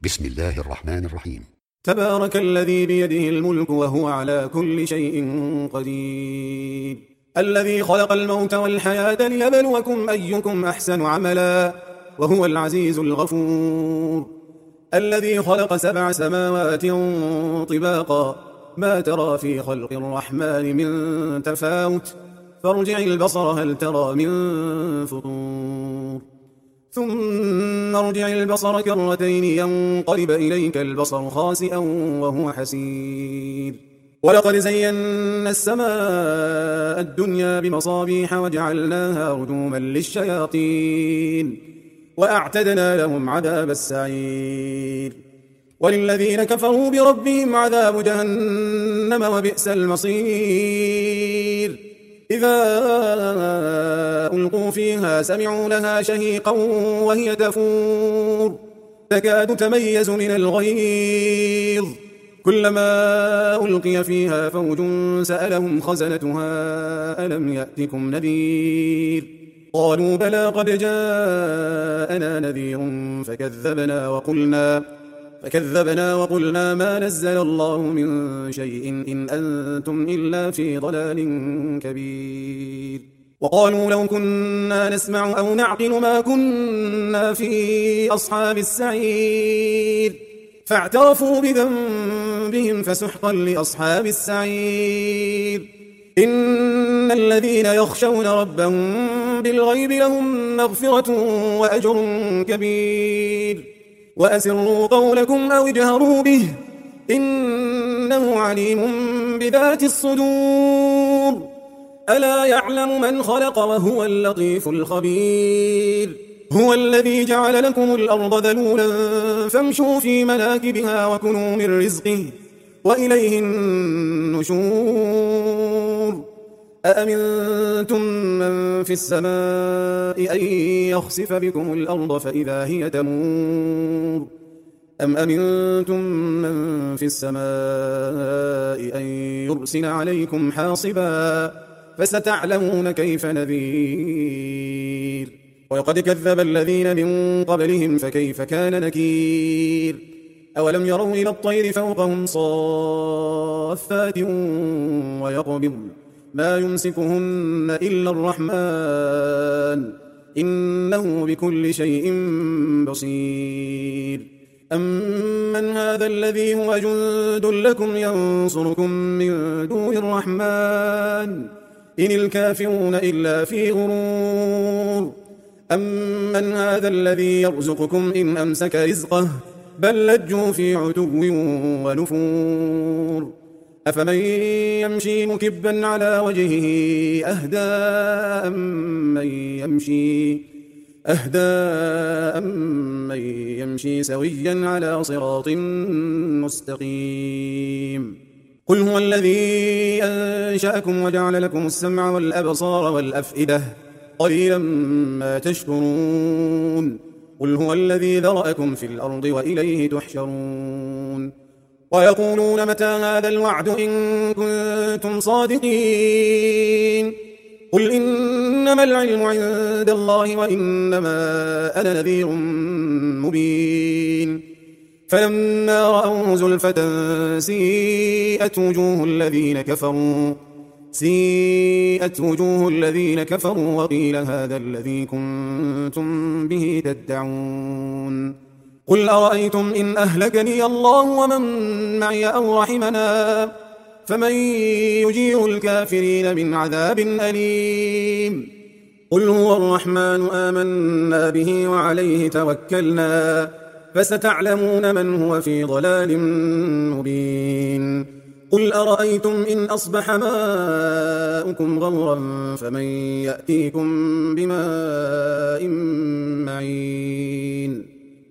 بسم الله الرحمن الرحيم. تبارك الذي بيده الملك وهو على كل شيء قدير، الذي خلق الموت والحياة ليبلوكم أيكم أحسن عملا وهو العزيز الغفور، الذي خلق 7 سماوات طباقا ما ترى في خلق الرحمن من تفاوت فارجع البصر هل ترى من فطور، ثم ارجع البصر كرتين ينقلب إليك البصر خاسئا وهو حسير، ولقد زينا السماء الدنيا بمصابيح وجعلناها رجوما للشياطين وأعتدنا لهم عذاب السعير، وللذين كفروا بربهم عذاب جهنم وبئس المصير، إذا ألقوا فيها سمعوا لها شهيقا وهي تفور تكاد تميز من الغيظ، كلما ألقي فيها فوج سألهم خزنتها ألم يأتكم نذير، قالوا بلى قد جاءنا نذير فكذبنا وقلنا ما نزل الله من شيء إن أنتم إلا في ضلال كبير، وقالوا لو كنا نسمع أو نعقل ما كنا في أصحاب السعير، فاعترفوا بذنبهم فسحقا لأصحاب السعير، إن الذين يخشون ربهم بالغيب لهم مغفرة وأجر كبير، وأسروا قولكم أو اجهروا به إنه عليم بذات الصدور، ألا يعلم من خلق وهو اللطيف الخبير، هو الذي جعل لكم الأرض ذلولا فامشوا في مناكبها وكلوا من رزقه وإليه النشور، أأمنتم من في السماء أن يخسف بكم الأرض فإذا هي تمور، أم أمنتم من في السماء أن يرسل عليكم حاصبا فستعلمون كيف نذير، ولقد كذب الذين من قبلهم فكيف كان نكير، أولم يروا إلى الطير فوقهم صافات ويقبضن ما يمسكهن إلا الرحمن إنه بكل شيء بصير، أمن هذا الذي هو جند لكم ينصركم من دون الرحمن إن الكافرون إلا في غرور، أمن هذا الذي يرزقكم إن أمسك رزقه بل لجوا في عتو ونفور، أفمن يمشي مكبا على وجهه أهدى أمن يمشي سويا على صراط مستقيم، قل هو الذي أنشأكم وجعل لكم السمع والأبصار والأفئدة قليلا ما تشكرون، قل هو الذي ذرأكم في الأرض وإليه تحشرون، ويقولون متى هذا الوعد إن كنتم صادقين، قل إنما العلم عند الله وإنما أنا نذير مبين، فلما رأوا زلفة سيئت وجوه الذين كفروا وقيل هذا الذي كنتم به تدعون، قل أرأيتم إن أهلكني الله ومن معي أو رحمنا فمن يجير الكافرين من عذاب أليم، قل هو الرحمن آمنا به وعليه توكلنا فستعلمون من هو في ضلال مبين، قل أرأيتم إن أصبح ماؤكم غورا فمن يأتيكم بماء معين.